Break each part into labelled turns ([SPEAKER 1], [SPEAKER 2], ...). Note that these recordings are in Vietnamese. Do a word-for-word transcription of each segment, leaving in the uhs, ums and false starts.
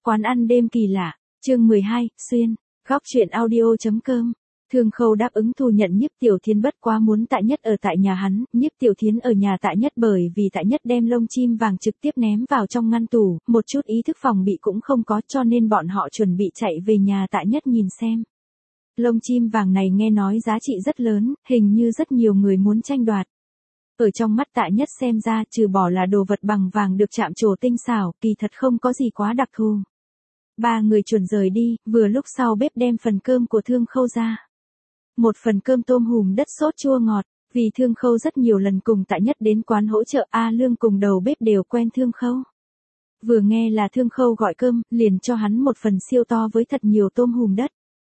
[SPEAKER 1] Quán ăn đêm kỳ lạ, chương mười hai, xuyên, góc truyện audio.com. Thương Khâu đáp ứng thu nhận Nhiếp Tiểu Thiến, bất quá muốn Tạ Nhất ở tại nhà hắn. Nhiếp Tiểu Thiến ở nhà Tạ Nhất bởi vì Tạ Nhất đem lông chim vàng trực tiếp ném vào trong ngăn tủ, một chút ý thức phòng bị cũng không có, cho nên bọn họ chuẩn bị chạy về nhà Tạ Nhất nhìn xem. Lông chim vàng này nghe nói giá trị rất lớn, hình như rất nhiều người muốn tranh đoạt. Ở trong mắt Tạ Nhất xem ra, trừ bỏ là đồ vật bằng vàng được chạm trổ tinh xảo, kỳ thật không có gì quá đặc thù. Ba người chuẩn rời đi, vừa lúc sau bếp đem phần cơm của Thương Khâu ra. Một phần cơm tôm hùm đất sốt chua ngọt, vì Thương Khâu rất nhiều lần cùng Tạ Nhất đến quán hỗ trợ, A Lương cùng đầu bếp đều quen Thương Khâu. Vừa nghe là Thương Khâu gọi cơm, liền cho hắn một phần siêu to với thật nhiều tôm hùm đất.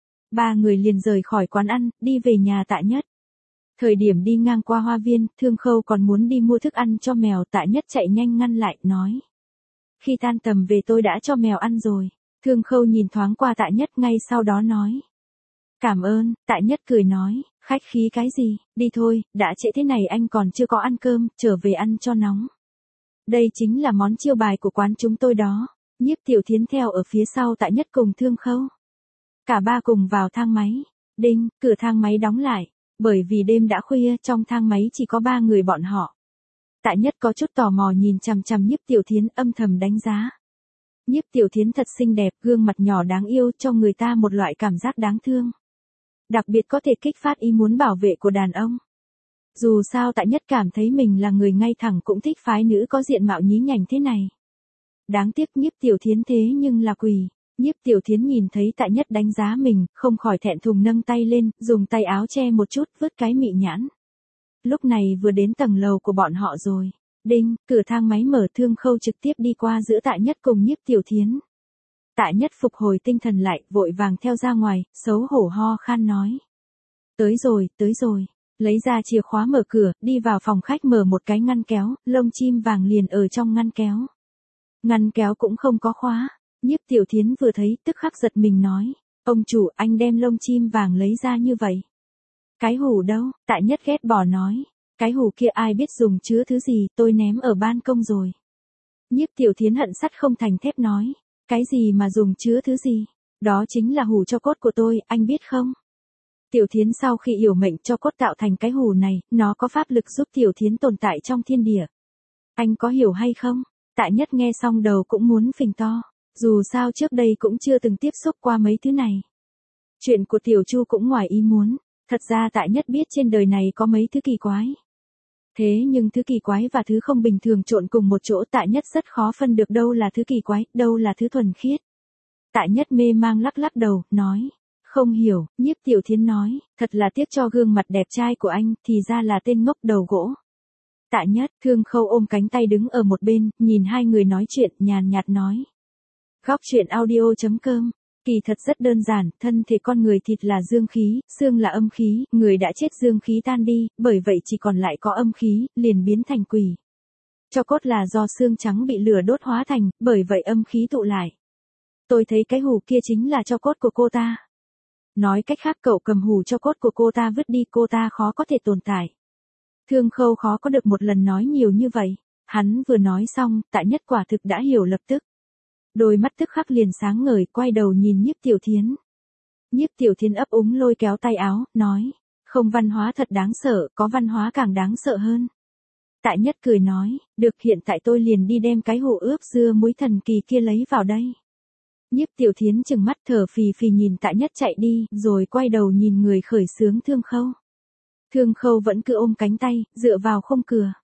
[SPEAKER 1] Ba người liền rời khỏi quán ăn, đi về nhà Tạ Nhất. Thời điểm đi ngang qua hoa viên, Thương Khâu còn muốn đi mua thức ăn cho mèo, Tạ Nhất chạy nhanh ngăn lại, nói. Khi tan tầm về tôi đã cho mèo ăn rồi. Thương Khâu nhìn thoáng qua Tạ Nhất, ngay sau đó nói. Cảm ơn. Tạ Nhất cười nói, khách khí cái gì, đi thôi, đã trễ thế này anh còn chưa có ăn cơm, trở về ăn cho nóng. Đây chính là món chiêu bài của quán chúng tôi đó. Nhiếp Tiểu Thiến theo ở phía sau Tạ Nhất cùng Thương Khâu. Cả ba cùng vào thang máy. Đinh, cửa thang máy đóng lại. Bởi vì đêm đã khuya, trong thang máy chỉ có ba người bọn họ. Tạ Nhất có chút tò mò nhìn chằm chằm Nhiếp Tiểu Thiến, âm thầm đánh giá. Nhiếp Tiểu Thiến thật xinh đẹp, gương mặt nhỏ đáng yêu, cho người ta một loại cảm giác đáng thương. Đặc biệt có thể kích phát ý muốn bảo vệ của đàn ông. Dù sao Tạ Nhất cảm thấy mình là người ngay thẳng, cũng thích phái nữ có diện mạo nhí nhảnh thế này. Đáng tiếc Nhiếp Tiểu Thiến thế nhưng là quỷ. Nhiếp Tiểu Thiến nhìn thấy Tạ Nhất đánh giá mình, không khỏi thẹn thùng nâng tay lên, dùng tay áo che một chút, vứt cái mị nhãn. Lúc này vừa đến tầng lầu của bọn họ rồi. Đinh, cửa thang máy mở, Thương Khâu trực tiếp đi qua giữa Tạ Nhất cùng Nhiếp Tiểu Thiến. Tạ Nhất phục hồi tinh thần lại, vội vàng theo ra ngoài, xấu hổ ho khan nói. Tới rồi, tới rồi. Lấy ra chìa khóa mở cửa, đi vào phòng khách, mở một cái ngăn kéo, lông chim vàng liền ở trong ngăn kéo. Ngăn kéo cũng không có khóa. Nhiếp Tiểu Thiến vừa thấy, tức khắc giật mình nói. Ông chủ, anh đem lông chim vàng lấy ra như vậy. Cái hũ đâu? Tạ Nhất ghét bỏ nói. Cái hũ kia ai biết dùng chứa thứ gì, tôi ném ở ban công rồi. Nhiếp Tiểu Thiến hận sắt không thành thép nói. Cái gì mà dùng chứa thứ gì? Đó chính là hũ cho cốt của tôi, anh biết không? Tiểu Thiến sau khi yểu mệnh cho cốt tạo thành cái hũ này, nó có pháp lực giúp Tiểu Thiến tồn tại trong thiên địa. Anh có hiểu hay không? Tạ Nhất nghe xong đầu cũng muốn phình to. Dù sao trước đây cũng chưa từng tiếp xúc qua mấy thứ này. Chuyện của Tiểu Chu cũng ngoài ý muốn. Thật ra Tạ Nhất biết trên đời này có mấy thứ kỳ quái. Thế nhưng thứ kỳ quái và thứ không bình thường trộn cùng một chỗ, Tạ Nhất rất khó phân được đâu là thứ kỳ quái, đâu là thứ thuần khiết. Tạ Nhất mê mang lắc lắc đầu, nói. Không hiểu. Nhiếp Tiểu Thiến nói, thật là tiếc cho gương mặt đẹp trai của anh, thì ra là tên ngốc đầu gỗ. Tạ Nhất, Thương Khâu ôm cánh tay đứng ở một bên, nhìn hai người nói chuyện, nhàn nhạt nói. Góc truyện audio.com. Kỳ thật rất đơn giản, thân thể con người thịt là dương khí, xương là âm khí, người đã chết dương khí tan đi, bởi vậy chỉ còn lại có âm khí, liền biến thành quỷ. Cho cốt là do xương trắng bị lửa đốt hóa thành, bởi vậy âm khí tụ lại. Tôi thấy cái hũ kia chính là cho cốt của cô ta. Nói cách khác, cậu cầm hũ cho cốt của cô ta vứt đi, cô ta khó có thể tồn tại. Thương Khâu khó có được một lần nói nhiều như vậy. Hắn vừa nói xong, Tạ Nhất quả thực đã hiểu lập tức. Đôi mắt tức khắc liền sáng ngời, quay đầu nhìn Nhiếp Tiểu Thiến. Nhiếp Tiểu Thiến ấp úng lôi kéo tay áo, nói. Không văn hóa thật đáng sợ, có văn hóa càng đáng sợ hơn. Tạ Nhất cười nói, được, hiện tại tôi liền đi đem cái hũ ướp dưa muối thần kỳ kia lấy vào đây. Nhiếp Tiểu Thiến chừng mắt thở phì phì nhìn Tạ Nhất chạy đi, rồi quay đầu nhìn người khởi xướng Thương Khâu. Thương Khâu vẫn cứ ôm cánh tay, dựa vào khung cửa.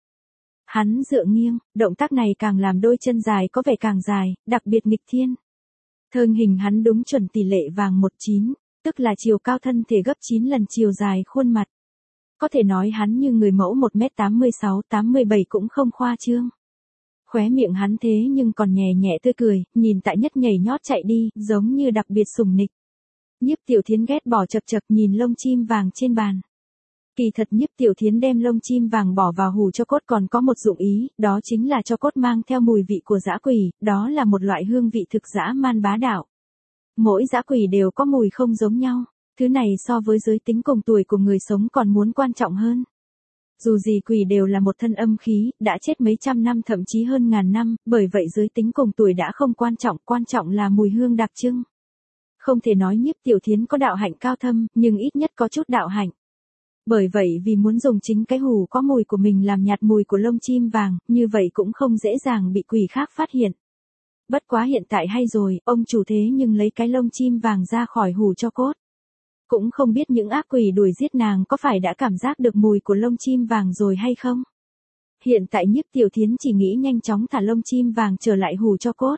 [SPEAKER 1] Hắn dựa nghiêng, động tác này càng làm đôi chân dài có vẻ càng dài, đặc biệt nghịch thiên. Thân hình hắn đúng chuẩn tỷ lệ vàng một chín, tức là chiều cao thân thể gấp chín lần chiều dài khuôn mặt. Có thể nói hắn như người mẫu một mét tám mươi sáu tám mươi bảy cũng không khoa trương. Khóe miệng hắn thế nhưng còn nhẹ nhẹ tươi cười, nhìn Tạ Nhất nhảy nhót chạy đi, giống như đặc biệt sủng nịch. Nhiếp Tiểu Thiến ghét bỏ chập chập nhìn lông chim vàng trên bàn. Kỳ thật Nhiếp Tiểu Thiến đem lông chim vàng bỏ vào hũ cho cốt còn có một dụng ý, đó chính là cho cốt mang theo mùi vị của dã quỷ, đó là một loại hương vị thực dã man bá đạo. Mỗi dã quỷ đều có mùi không giống nhau, thứ này so với giới tính cùng tuổi của người sống còn muốn quan trọng hơn. Dù gì quỷ đều là một thân âm khí, đã chết mấy trăm năm thậm chí hơn ngàn năm, bởi vậy giới tính cùng tuổi đã không quan trọng, quan trọng là mùi hương đặc trưng. Không thể nói Nhiếp Tiểu Thiến có đạo hạnh cao thâm, nhưng ít nhất có chút đạo hạnh. Bởi vậy vì muốn dùng chính cái hù có mùi của mình làm nhạt mùi của lông chim vàng, như vậy cũng không dễ dàng bị quỷ khác phát hiện. Bất quá hiện tại hay rồi, ông chủ thế nhưng lấy cái lông chim vàng ra khỏi hù cho cốt. Cũng không biết những ác quỷ đuổi giết nàng có phải đã cảm giác được mùi của lông chim vàng rồi hay không. Hiện tại Nhiếp Tiểu Thiến chỉ nghĩ nhanh chóng thả lông chim vàng trở lại hù cho cốt.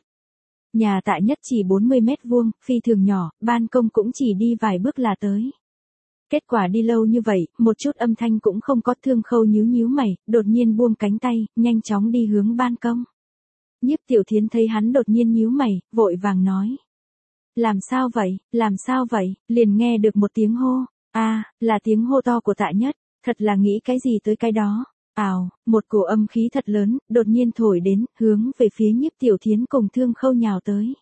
[SPEAKER 1] Nhà Tạ Nhất chỉ bốn mươi mét vuông, phi thường nhỏ, ban công cũng chỉ đi vài bước là tới. Kết quả đi lâu như vậy, một chút âm thanh cũng không có. Thương Khâu nhíu nhíu mày, đột nhiên buông cánh tay, nhanh chóng đi hướng ban công. Nhiếp Tiểu Thiến thấy hắn đột nhiên nhíu mày, vội vàng nói. Làm sao vậy, làm sao vậy, liền nghe được một tiếng hô. A, à, là tiếng hô to của Tạ Nhất, thật là nghĩ cái gì tới cái đó. Ào, một cổ âm khí thật lớn, đột nhiên thổi đến, hướng về phía Nhiếp Tiểu Thiến cùng Thương Khâu nhào tới.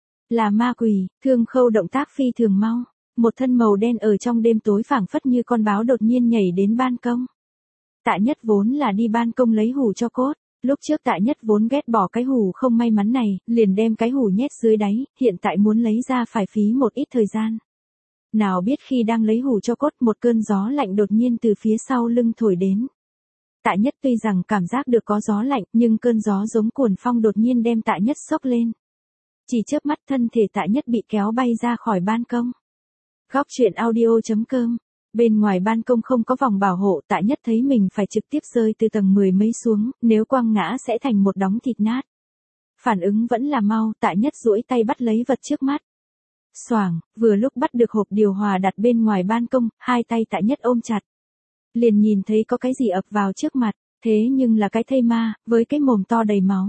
[SPEAKER 1] Là ma quỷ, Thương Khâu động tác phi thường mau. Một thân màu đen ở trong đêm tối phảng phất như con báo đột nhiên nhảy đến ban công. Tạ Nhất vốn là đi ban công lấy hù cho cốt. Lúc trước Tạ Nhất vốn ghét bỏ cái hù không may mắn này, liền đem cái hù nhét dưới đáy, hiện tại muốn lấy ra phải phí một ít thời gian. Nào biết khi đang lấy hù cho cốt, một cơn gió lạnh đột nhiên từ phía sau lưng thổi đến. Tạ Nhất tuy rằng cảm giác được có gió lạnh, nhưng cơn gió giống cuồng phong đột nhiên đem Tạ Nhất xốc lên. Chỉ chớp mắt thân thể Tạ Nhất bị kéo bay ra khỏi ban công. Góc truyện audio chấm com. Bên ngoài ban công không có vòng bảo hộ, Tạ Nhất thấy mình phải trực tiếp rơi từ tầng mười mấy xuống, nếu quăng ngã sẽ thành một đống thịt nát. Phản ứng vẫn là mau, Tạ Nhất duỗi tay bắt lấy vật trước mắt. Xoảng, vừa lúc bắt được hộp điều hòa đặt bên ngoài ban công, hai tay Tạ Nhất ôm chặt. Liền nhìn thấy có cái gì ập vào trước mặt, thế nhưng là cái thây ma, với cái mồm to đầy máu.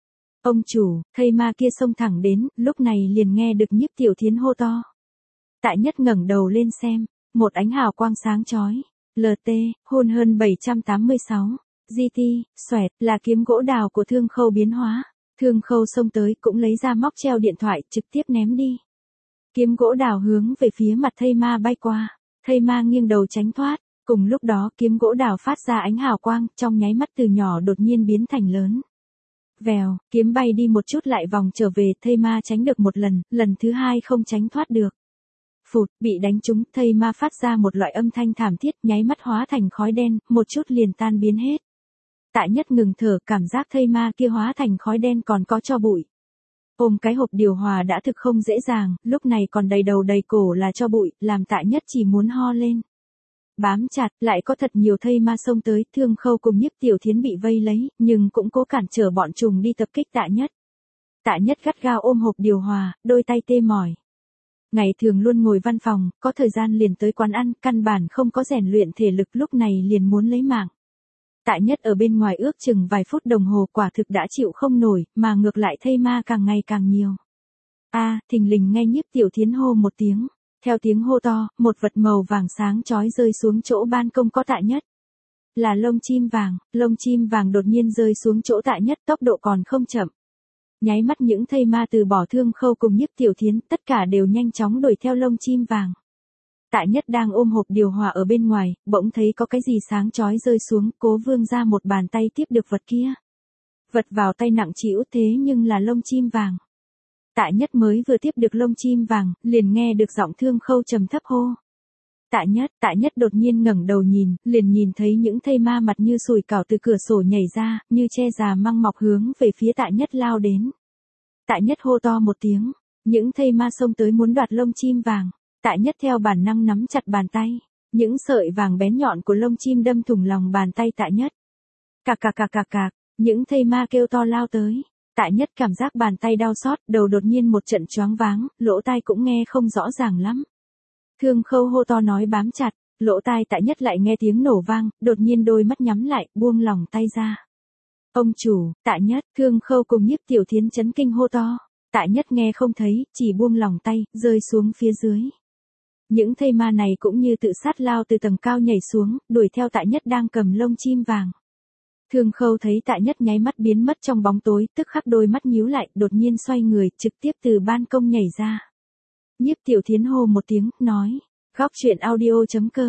[SPEAKER 1] Ông chủ, thây ma kia xông thẳng đến, lúc này liền nghe được Nhiếp Tiểu Thiến hô to. Tạ Nhất ngẩng đầu lên xem, một ánh hào quang sáng chói. lờ tê, hôn hơn bảy trăm tám mươi sáu. giê tê, xoẹt, là kiếm gỗ đào của Thương Khâu biến hóa. Thương Khâu xông tới cũng lấy ra móc treo điện thoại, trực tiếp ném đi. Kiếm gỗ đào hướng về phía mặt thây ma bay qua. Thây ma nghiêng đầu tránh thoát. Cùng lúc đó kiếm gỗ đào phát ra ánh hào quang, trong nháy mắt từ nhỏ đột nhiên biến thành lớn. Vèo, kiếm bay đi một chút lại vòng trở về, thây ma tránh được một lần, lần thứ hai không tránh thoát được. Phụt, bị đánh trúng, thây ma phát ra một loại âm thanh thảm thiết, nháy mắt hóa thành khói đen, một chút liền tan biến hết. Tạ Nhất ngừng thở, cảm giác thây ma kia hóa thành khói đen còn có tro bụi. Ôm cái hộp điều hòa đã thực không dễ dàng, lúc này còn đầy đầu đầy cổ là tro bụi, làm Tạ Nhất chỉ muốn ho lên. Bám chặt, lại có thật nhiều thây ma xông tới, Thương Khâu cùng Nhiếp Tiểu Thiến bị vây lấy, nhưng cũng cố cản trở bọn trùng đi tập kích Tạ Nhất. Tạ Nhất gắt gao ôm hộp điều hòa, đôi tay tê mỏi. Ngày thường luôn ngồi văn phòng, có thời gian liền tới quán ăn, căn bản không có rèn luyện thể lực, lúc này liền muốn lấy mạng. Tạ Nhất ở bên ngoài ước chừng vài phút đồng hồ quả thực đã chịu không nổi, mà ngược lại thây ma càng ngày càng nhiều. A, à, thình lình nghe Nhiếp Tiểu Thiến hô một tiếng. Theo tiếng hô to, một vật màu vàng sáng chói rơi xuống chỗ ban công có Tạ Nhất. Là lông chim vàng, lông chim vàng đột nhiên rơi xuống chỗ Tạ Nhất, tốc độ còn không chậm. Nháy mắt những thây ma từ bỏ Thương Khâu cùng Nhiếp Tiểu Thiến, tất cả đều nhanh chóng đuổi theo lông chim vàng. Tạ Nhất đang ôm hộp điều hòa ở bên ngoài, bỗng thấy có cái gì sáng chói rơi xuống, cố vươn ra một bàn tay tiếp được vật kia. Vật vào tay nặng trĩu thế nhưng là lông chim vàng. Tạ Nhất mới vừa tiếp được lông chim vàng, liền nghe được giọng Thương Khâu trầm thấp hô. Tạ Nhất, Tạ Nhất đột nhiên ngẩng đầu nhìn, liền nhìn thấy những thây ma mặt như sùi cảo từ cửa sổ nhảy ra, như che già măng mọc hướng về phía Tạ Nhất lao đến. Tạ Nhất hô to một tiếng, những thây ma xông tới muốn đoạt lông chim vàng. Tạ Nhất theo bản năng nắm chặt bàn tay, những sợi vàng bén nhọn của lông chim đâm thủng lòng bàn tay Tạ Nhất. Cạc cạc cạc cạc cạc, những thây ma kêu to lao tới. Tạ Nhất cảm giác bàn tay đau xót, đầu đột nhiên một trận choáng váng, lỗ tai cũng nghe không rõ ràng lắm. Thương Khâu hô to nói bám chặt, lỗ tai Tạ Nhất lại nghe tiếng nổ vang, đột nhiên đôi mắt nhắm lại, buông lỏng tay ra. Ông chủ, Tạ Nhất, Thương Khâu cùng Nhiếp Tiểu Thiến chấn kinh hô to. Tạ Nhất nghe không thấy, chỉ buông lỏng tay, rơi xuống phía dưới. Những thây ma này cũng như tự sát lao từ tầng cao nhảy xuống, đuổi theo Tạ Nhất đang cầm lông chim vàng. Thương Khâu thấy Tạ Nhất nháy mắt biến mất trong bóng tối, tức khắc đôi mắt nhíu lại, đột nhiên xoay người, trực tiếp từ ban công nhảy ra. Nhiếp Tiểu Thiến hô một tiếng, nói, góc truyện audio chấm com.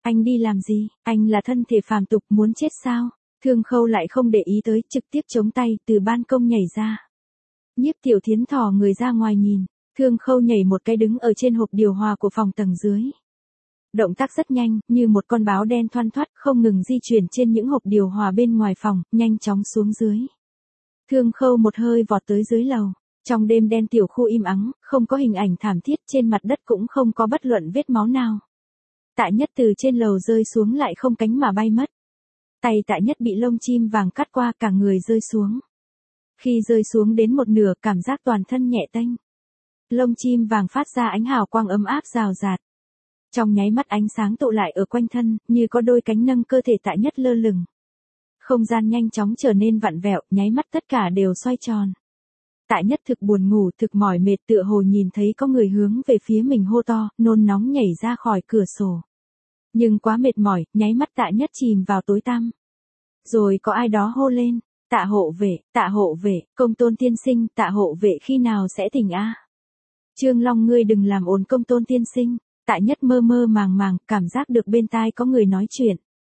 [SPEAKER 1] Anh đi làm gì, anh là thân thể phàm tục muốn chết sao? Thương Khâu lại không để ý tới, trực tiếp chống tay từ ban công nhảy ra. Nhiếp Tiểu Thiến thò người ra ngoài nhìn, Thương Khâu nhảy một cái đứng ở trên hộp điều hòa của phòng tầng dưới. Động tác rất nhanh, như một con báo đen thoăn thoắt không ngừng di chuyển trên những hộp điều hòa bên ngoài phòng, nhanh chóng xuống dưới. Thương Khâu một hơi vọt tới dưới lầu. Trong đêm đen tiểu khu im ắng, không có hình ảnh thảm thiết, trên mặt đất cũng không có bất luận vết máu nào. Tạ Nhất từ trên lầu rơi xuống lại không cánh mà bay mất. Tay Tạ Nhất bị lông chim vàng cắt qua, cả người rơi xuống. Khi rơi xuống đến một nửa, cảm giác toàn thân nhẹ tênh. Lông chim vàng phát ra ánh hào quang ấm áp rào rạt. Trong nháy mắt ánh sáng tụ lại ở quanh thân, như có đôi cánh nâng cơ thể Tạ Nhất lơ lửng. Không gian nhanh chóng trở nên vặn vẹo, nháy mắt tất cả đều xoay tròn. Tạ Nhất thực buồn ngủ, thực mỏi mệt, tựa hồ nhìn thấy có người hướng về phía mình hô to, nôn nóng nhảy ra khỏi cửa sổ. Nhưng quá mệt mỏi, nháy mắt Tạ Nhất chìm vào tối tăm. Rồi có ai đó hô lên, Tạ hộ vệ, Tạ hộ vệ, Công Tôn tiên sinh, Tạ hộ vệ khi nào sẽ tỉnh a? Trương Long, ngươi đừng làm ồn Công Tôn tiên sinh. Tạ Nhất mơ mơ màng màng, cảm giác được bên tai có người nói chuyện.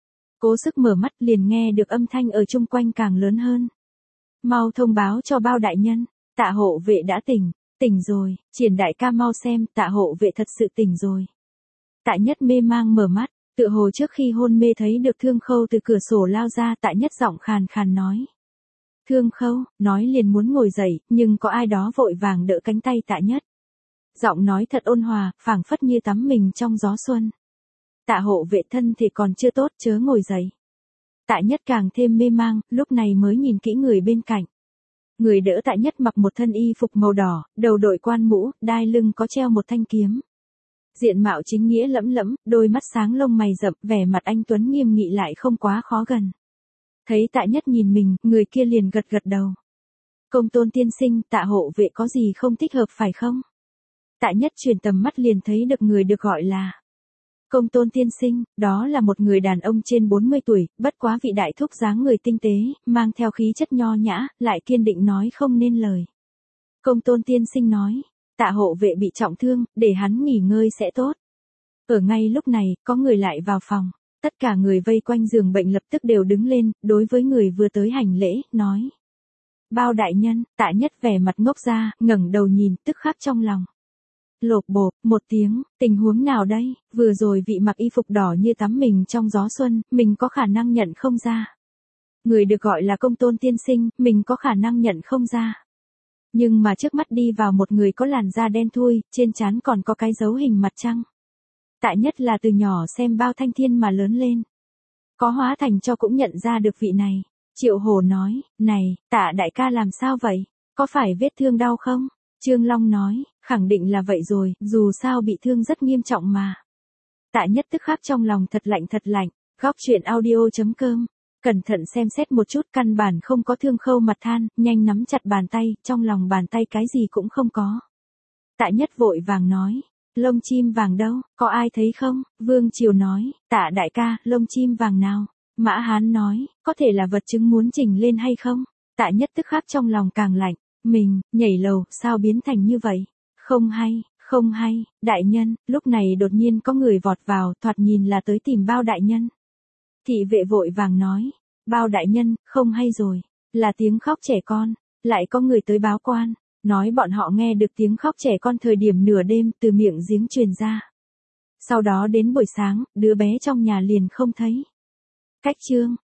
[SPEAKER 1] Cố sức mở mắt, liền nghe được âm thanh ở chung quanh càng lớn hơn. Mau thông báo cho Bao đại nhân, Tạ hộ vệ đã tỉnh, tỉnh rồi, Triển đại ca mau xem, Tạ hộ vệ thật sự tỉnh rồi. Tạ Nhất mê mang mở mắt, tựa hồ trước khi hôn mê thấy được Thương Khâu từ cửa sổ lao ra, Tạ Nhất giọng khàn khàn nói. Thương Khâu, nói liền muốn ngồi dậy, nhưng có ai đó vội vàng đỡ cánh tay Tạ Nhất. Giọng nói thật ôn hòa, phảng phất như tắm mình trong gió xuân. Tạ hộ vệ thân thể còn chưa tốt, chớ ngồi dậy. Tạ Nhất càng thêm mê mang, lúc này mới nhìn kỹ người bên cạnh. Người đỡ Tạ Nhất mặc một thân y phục màu đỏ, đầu đội quan mũ, đai lưng có treo một thanh kiếm. Diện mạo chính nghĩa lẫm lẫm, đôi mắt sáng lông mày rậm, vẻ mặt anh tuấn nghiêm nghị lại không quá khó gần. Thấy Tạ Nhất nhìn mình, người kia liền gật gật đầu. Công Tôn tiên sinh, Tạ hộ vệ có gì không thích hợp phải không? Tạ Nhất chuyển tầm mắt liền thấy được người được gọi là Công Tôn tiên sinh, đó là một người đàn ông trên bốn mươi tuổi, bất quá vị đại thúc dáng người tinh tế, mang theo khí chất nho nhã, lại kiên định nói không nên lời. Công Tôn tiên sinh nói, Tạ hộ vệ bị trọng thương, để hắn nghỉ ngơi sẽ tốt. Ở ngay lúc này, có người lại vào phòng, tất cả người vây quanh giường bệnh lập tức đều đứng lên, đối với người vừa tới hành lễ, nói. Bao đại nhân, Tạ Nhất vẻ mặt ngốc ra, ngẩng đầu nhìn, tức khắc trong lòng. Lộp bộp, một tiếng, tình huống nào đây, vừa rồi vị mặc y phục đỏ như tắm mình trong gió xuân, mình có khả năng nhận không ra. Người được gọi là Công Tôn tiên sinh, mình có khả năng nhận không ra. Nhưng mà trước mắt đi vào một người có làn da đen thui, trên trán còn có cái dấu hình mặt trăng. Tạ Nhất là từ nhỏ xem Bao Thanh Thiên mà lớn lên. Có hóa thành cho cũng nhận ra được vị này. Triệu Hổ nói, này, Tạ đại ca làm sao vậy? Có phải vết thương đau không? Trương Long nói, khẳng định là vậy rồi, dù sao bị thương rất nghiêm trọng mà. Tạ Nhất tức khắc trong lòng thật lạnh thật lạnh, góc truyện audio chấm com. Cẩn thận xem xét một chút, căn bản không có Thương Khâu mặt than, nhanh nắm chặt bàn tay, trong lòng bàn tay cái gì cũng không có. Tạ Nhất vội vàng nói, lông chim vàng đâu, có ai thấy không? Vương Triều nói, Tạ đại ca, lông chim vàng nào? Mã Hán nói, có thể là vật chứng muốn chỉnh lên hay không? Tạ Nhất tức khắc trong lòng càng lạnh, mình, nhảy lầu, sao biến thành như vậy? Không hay, không hay, đại nhân, lúc này đột nhiên có người vọt vào, thoạt nhìn là tới tìm Bao đại nhân. Thị vệ vội vàng nói, Bao đại nhân, không hay rồi, là tiếng khóc trẻ con, lại có người tới báo quan, nói bọn họ nghe được tiếng khóc trẻ con thời điểm nửa đêm từ miệng giếng truyền ra. Sau đó đến buổi sáng, đứa bé trong nhà liền không thấy. Cách chương